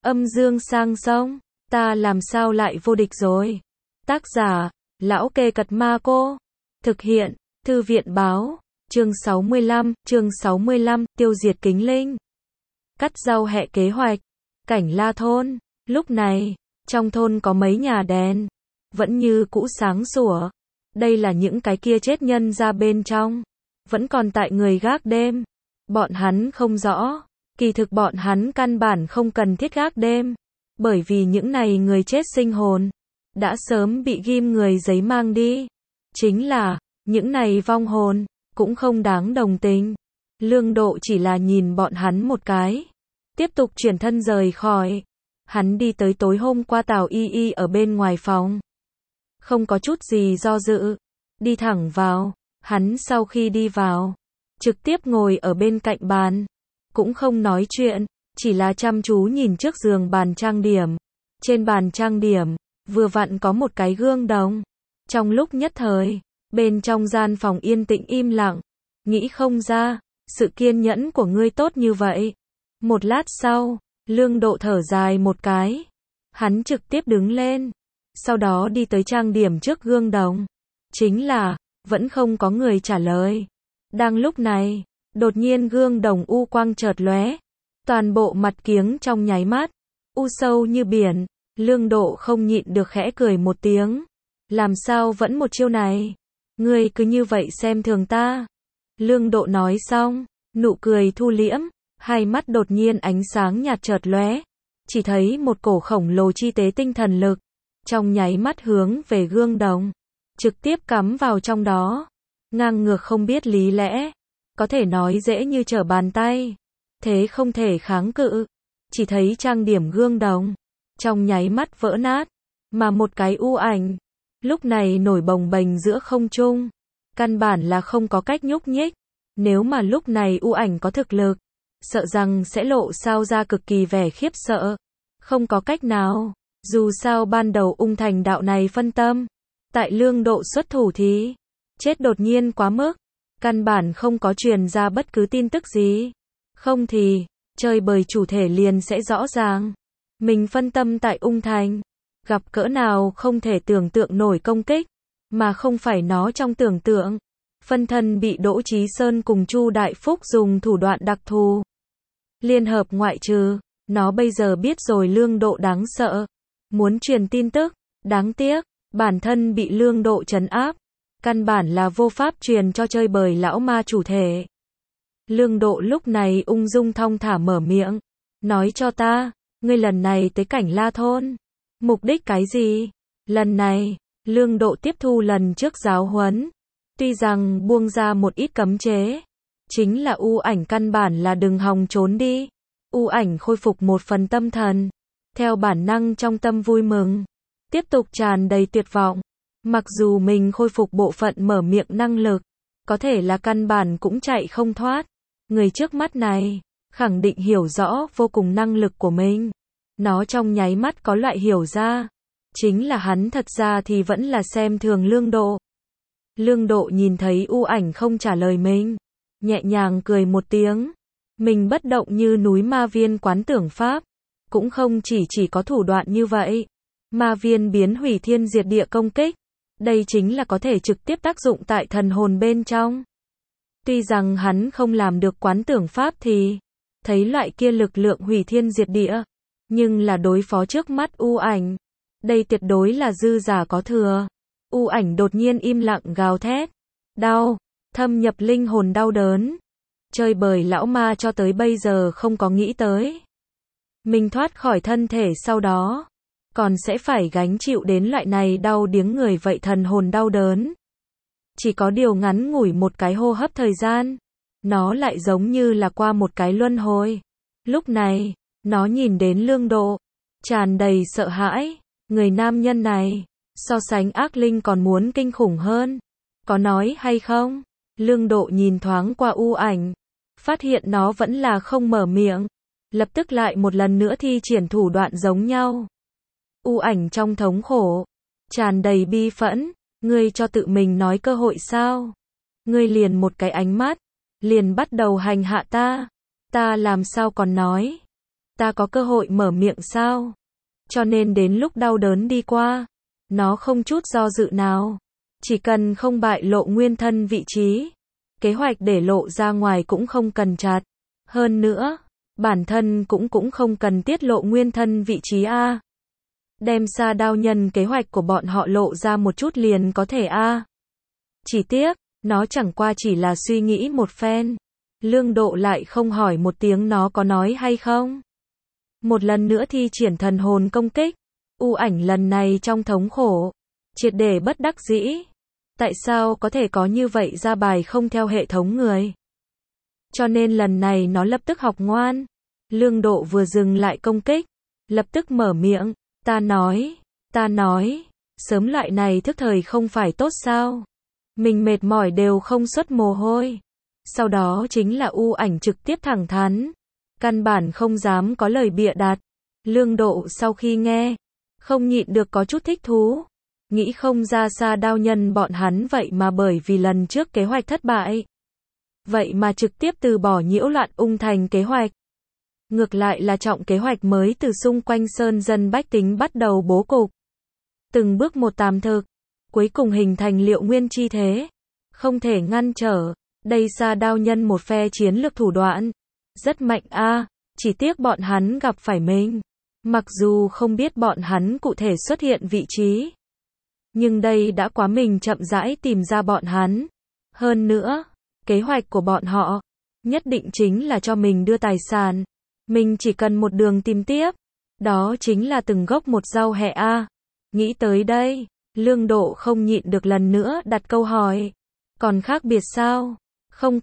Âm dương sang sông, ta làm sao lại vô địch rồi. Tác giả, Lão Kê Cật Ma Cô. Thực hiện, Thư viện báo. Chương 65, tiêu diệt Kính Linh. Cắt rau hẹ kế hoạch. Cảnh La thôn. Lúc này, trong thôn có mấy nhà đèn. Vẫn như cũ sáng sủa. Đây là những cái kia chết nhân ra bên trong. Vẫn còn tại người gác đêm. Bọn hắn không rõ. Kỳ thực bọn hắn căn bản không cần thiết gác đêm. Bởi vì những này người chết sinh hồn đã sớm bị ghim người giấy mang đi. Chính là, những này vong hồn cũng không đáng đồng tình. Lương Độ chỉ là nhìn bọn hắn một cái, tiếp tục chuyển thân rời khỏi. Hắn đi tới tối hôm qua Tào Y Y ở bên ngoài phòng. Không có chút gì do dự, đi thẳng vào. Hắn sau khi đi vào, trực tiếp ngồi ở bên cạnh bàn, cũng không nói chuyện, chỉ là chăm chú nhìn trước giường bàn trang điểm. Trên bàn trang điểm, vừa vặn có một cái gương đồng. Trong lúc nhất thời, bên trong gian phòng yên tĩnh im lặng. Nghĩ không ra, sự kiên nhẫn của ngươi tốt như vậy. Một lát sau, Lương Độ thở dài một cái. Hắn trực tiếp đứng lên, sau đó đi tới trang điểm trước gương đồng. Chính là, vẫn không có người trả lời. Đang lúc này, đột nhiên gương đồng u quang chợt lóe. Toàn bộ mặt kiếng trong nháy mắt, u sâu như biển. Lương Độ không nhịn được khẽ cười một tiếng. Làm sao vẫn một chiêu này? Ngươi cứ như vậy xem thường ta. Lương Độ nói xong, nụ cười thu liễm, hai mắt đột nhiên ánh sáng nhạt chợt lóe. Chỉ thấy một cổ khổng lồ chi tế tinh thần lực, trong nháy mắt hướng về gương đồng, trực tiếp cắm vào trong đó. Ngang ngược không biết lý lẽ, có thể nói dễ như trở bàn tay. Thế không thể kháng cự. Chỉ thấy trang điểm gương đồng, trong nháy mắt vỡ nát, mà một cái u ảnh, lúc này nổi bồng bềnh giữa không trung. Căn bản là không có cách nhúc nhích. Nếu mà lúc này u ảnh có thực lực, sợ rằng sẽ lộ sao ra cực kỳ vẻ khiếp sợ. Không có cách nào, dù sao ban đầu ung thành đạo này phân tâm. Tại Lương Độ xuất thủ thì chết đột nhiên quá mức, căn bản không có truyền ra bất cứ tin tức gì. Không thì, chơi bời chủ thể liền sẽ rõ ràng. Mình phân tâm tại ung thành, gặp cỡ nào không thể tưởng tượng nổi công kích, mà không phải nó trong tưởng tượng. Phân thân bị Đỗ Chí Sơn cùng Chu Đại Phúc dùng thủ đoạn đặc thù liên hợp ngoại trừ, nó bây giờ biết rồi Lương Độ đáng sợ. Muốn truyền tin tức, đáng tiếc, bản thân bị Lương Độ trấn áp. Căn bản là vô pháp truyền cho chơi bời lão ma chủ thể. Lương Độ lúc này ung dung thong thả mở miệng. Nói cho ta, ngươi lần này tới cảnh La thôn, mục đích cái gì? Lần này, Lương Độ tiếp thu lần trước giáo huấn. Tuy rằng buông ra một ít cấm chế, chính là u ảnh căn bản là đừng hòng trốn đi. U ảnh khôi phục một phần tâm thần, theo bản năng trong tâm vui mừng, tiếp tục tràn đầy tuyệt vọng. Mặc dù mình khôi phục bộ phận mở miệng năng lực, có thể là căn bản cũng chạy không thoát. Người trước mắt này, khẳng định hiểu rõ vô cùng năng lực của mình. Nó trong nháy mắt có loại hiểu ra. Chính là hắn thật ra thì vẫn là xem thường Lương Độ. Lương Độ nhìn thấy u ảnh không trả lời mình, nhẹ nhàng cười một tiếng. Mình bất động như núi ma viên quán tưởng pháp, cũng không chỉ có thủ đoạn như vậy. Ma viên biến hủy thiên diệt địa công kích, đây chính là có thể trực tiếp tác dụng tại thần hồn bên trong. Tuy rằng hắn không làm được quán tưởng pháp thì thấy loại kia lực lượng hủy thiên diệt địa, nhưng là đối phó trước mắt u ảnh, đây tuyệt đối là dư giả có thừa. U ảnh đột nhiên im lặng gào thét, đau, thâm nhập linh hồn đau đớn. Chơi bời lão ma cho tới bây giờ không có nghĩ tới mình thoát khỏi thân thể sau đó còn sẽ phải gánh chịu đến loại này đau điếng người vậy thần hồn đau đớn. Chỉ có điều ngắn ngủi một cái hô hấp thời gian, nó lại giống như là qua một cái luân hồi. Lúc này, nó nhìn đến Lương Độ, tràn đầy sợ hãi. Người nam nhân này, so sánh ác linh còn muốn kinh khủng hơn. Có nói hay không? Lương Độ nhìn thoáng qua u ảnh, phát hiện nó vẫn là không mở miệng. Lập tức lại một lần nữa thi triển thủ đoạn giống nhau. U ảnh trong thống khổ, tràn đầy bi phẫn. Ngươi cho tự mình nói cơ hội sao? Ngươi liền một cái ánh mắt, liền bắt đầu hành hạ ta. Ta làm sao còn nói? ta có cơ hội mở miệng sao? Cho nên đến lúc đau đớn đi qua, nó không chút do dự nào. Chỉ cần không bại lộ nguyên thân vị trí, kế hoạch để lộ ra ngoài cũng không cần chặt. Hơn nữa, bản thân cũng không cần tiết lộ nguyên thân vị trí a. Đem Sa Đao Nhân kế hoạch của bọn họ lộ ra một chút liền có thể a. Chỉ tiếc, nó chẳng qua chỉ là suy nghĩ một phen. Lương Độ lại không hỏi một tiếng nó có nói hay không. Một lần nữa thi triển thần hồn công kích. U Ảnh lần này trong thống khổ, triệt để bất đắc dĩ. Tại sao có thể có như vậy ra bài không theo hệ thống người? Cho nên lần này nó lập tức học ngoan. Lương Độ vừa dừng lại công kích, lập tức mở miệng, ta nói, sớm loại này thức thời không phải tốt sao? Mình mệt mỏi đều không xuất mồ hôi. Sau đó chính là U Ảnh trực tiếp thẳng thắn, căn bản không dám có lời bịa đặt. Lương Độ sau khi nghe, không nhịn được có chút thích thú. Nghĩ không ra Sa Đao Nhân bọn hắn vậy mà bởi vì lần trước kế hoạch thất bại, vậy mà trực tiếp từ bỏ nhiễu loạn Ung Thành kế hoạch. Ngược lại là trọng kế hoạch mới từ xung quanh sơn dân bách tính bắt đầu bố cục. Từng bước một tàm thực, cuối cùng hình thành Liệu Nguyên chi thế. Không thể ngăn trở, đây Sa Đao Nhân một phe chiến lược thủ đoạn. Rất mạnh a, chỉ tiếc bọn hắn gặp phải mình. Mặc dù không biết bọn hắn cụ thể xuất hiện vị trí, nhưng đây đã quá mình chậm rãi tìm ra bọn hắn. Hơn nữa, kế hoạch của bọn họ, nhất định chính là cho mình đưa tài sản. Mình chỉ cần một đường tìm tiếp. Đó chính là từng gốc một rau hẹ a. Nghĩ tới đây, Lương Độ không nhịn được lần nữa đặt câu hỏi. Còn khác biệt sao? Không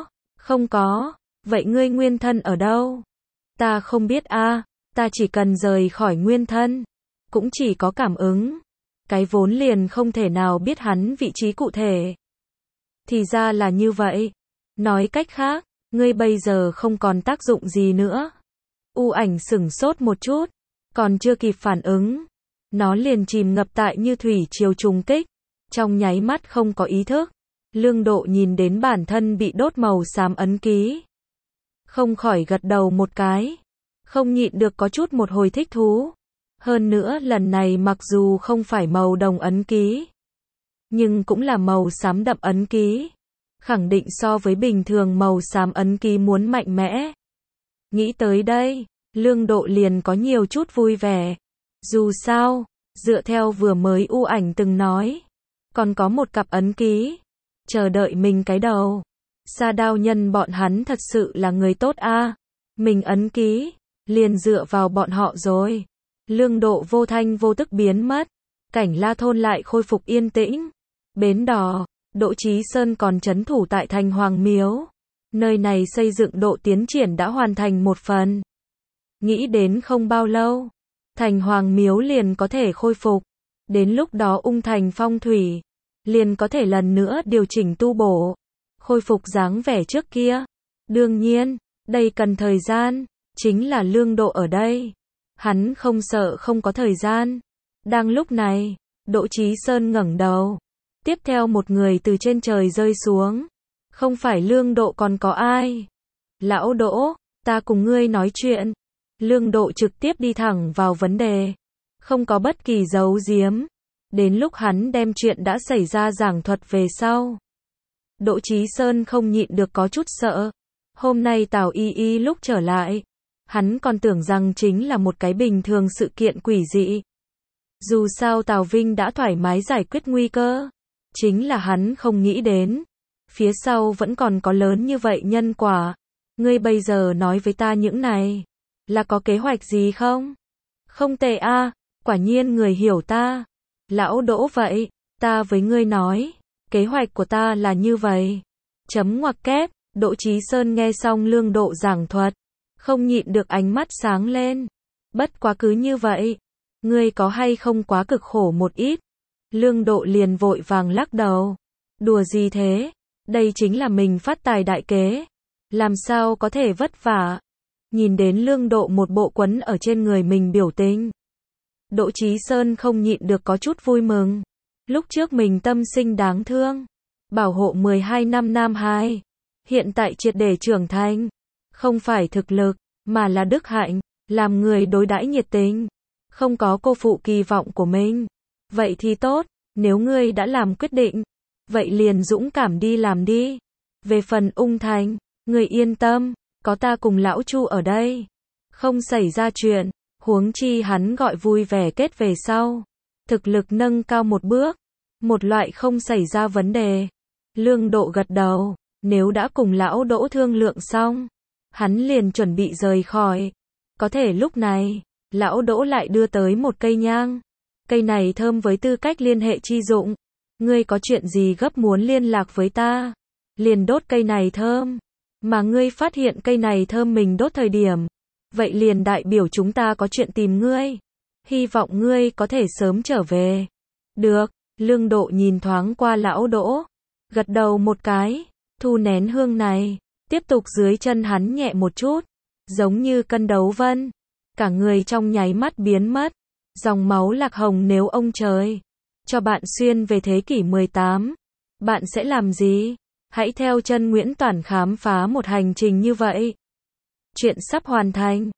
có. Vậy ngươi nguyên thân ở đâu? Ta không biết a, ta chỉ cần rời khỏi nguyên thân, cũng chỉ có cảm ứng. Cái vốn liền không thể nào biết hắn vị trí cụ thể. Thì ra là như vậy. Nói cách khác, ngươi bây giờ không còn tác dụng gì nữa. U Ảnh sửng sốt một chút, còn chưa kịp phản ứng, nó liền chìm ngập tại như thủy triều trùng kích, trong nháy mắt không có ý thức. Lương Độ nhìn đến bản thân bị đốt màu xám ấn ký, không khỏi gật đầu một cái, không nhịn được có chút một hồi thích thú. Hơn nữa lần này mặc dù không phải màu đồng ấn ký, nhưng cũng là màu xám đậm ấn ký, khẳng định so với bình thường màu xám ấn ký muốn mạnh mẽ. Nghĩ tới đây, Lương Độ liền có nhiều chút vui vẻ. Dù sao, dựa theo vừa mới U Ảnh từng nói, còn có một cặp ấn ký chờ đợi mình cái đầu. Sa Đao Nhân bọn hắn thật sự là người tốt a. Mình ấn ký liền dựa vào bọn họ rồi. Lương Độ vô thanh vô tức biến mất, Cảnh La thôn lại khôi phục yên tĩnh. Bến đò, Đỗ Chí Sơn còn trấn thủ tại Thành Hoàng Miếu. Nơi này xây dựng độ tiến triển đã hoàn thành một phần. Nghĩ đến không bao lâu, Thành Hoàng Miếu liền có thể khôi phục. Đến lúc đó Ung Thành phong thủy liền có thể lần nữa điều chỉnh tu bổ, khôi phục dáng vẻ trước kia. Đương nhiên, đây cần thời gian, chính là Lương Độ ở đây. Hắn không sợ không có thời gian. Đang lúc này, Đỗ Chí Sơn ngẩng đầu. Tiếp theo một người từ trên trời rơi xuống. Không phải Lương Độ còn có ai? Lão Đỗ, ta cùng ngươi nói chuyện. Lương Độ trực tiếp đi thẳng vào vấn đề, không có bất kỳ giấu giếm. Đến lúc hắn đem chuyện đã xảy ra giảng thuật về sau, Đỗ Chí Sơn không nhịn được có chút sợ. Hôm nay Tào Y Y lúc trở lại, hắn còn tưởng rằng chính là một cái bình thường sự kiện quỷ dị. Dù sao Tào Vinh đã thoải mái giải quyết nguy cơ, chính là hắn không nghĩ đến, phía sau vẫn còn có lớn như vậy nhân quả. Ngươi bây giờ nói với ta những này, là có kế hoạch gì không? Không tệ a, quả nhiên người hiểu ta. Lão Đỗ vậy, ta với ngươi nói, kế hoạch của ta là như vậy. Chấm ngoặc kép, Đỗ Chí Sơn nghe xong Lương Độ giảng thuật, không nhịn được ánh mắt sáng lên. Bất quá cứ như vậy, ngươi có hay không quá cực khổ một ít? Lương Độ liền vội vàng lắc đầu. Đùa gì thế? Đây chính là mình phát tài đại kế. Làm sao có thể vất vả? Nhìn đến Lương Độ một bộ quấn ở trên người mình biểu tình, Đỗ Chí Sơn không nhịn được có chút vui mừng. Lúc trước mình tâm sinh đáng thương, bảo hộ 12 năm Nam Hải, hiện tại triệt để trưởng thành, không phải thực lực, mà là đức hạnh. làm người đối đãi nhiệt tình, không có cô phụ kỳ vọng của mình. Vậy thì tốt, nếu ngươi đã làm quyết định, vậy liền dũng cảm đi làm đi. Về phần Ung Thành, ngươi yên tâm, có ta cùng lão Chu ở đây, không xảy ra chuyện, huống chi hắn gọi vui vẻ kết về sau, thực lực nâng cao một bước, một loại không xảy ra vấn đề. Lương Độ gật đầu, nếu đã cùng lão Đỗ thương lượng xong, hắn liền chuẩn bị rời khỏi. Có thể lúc này, lão Đỗ lại đưa tới một cây nhang. Cây này thơm với tư cách liên hệ chi dụng. Ngươi có chuyện gì gấp muốn liên lạc với ta, liền đốt cây này thơm. Mà ngươi phát hiện cây này thơm mình đốt thời điểm, vậy liền đại biểu chúng ta có chuyện tìm ngươi. Hy vọng ngươi có thể sớm trở về. Được, Lương Độ nhìn thoáng qua lão Đỗ, gật đầu một cái, thu nén hương này, tiếp tục dưới chân hắn nhẹ một chút, giống như cân đấu vân, cả người trong nháy mắt biến mất, dòng máu lạc hồng. Nếu ông trời cho bạn xuyên về thế kỷ 18, bạn sẽ làm gì? Hãy theo chân Nguyễn Toản khám phá một hành trình như vậy. Chuyện sắp hoàn thành.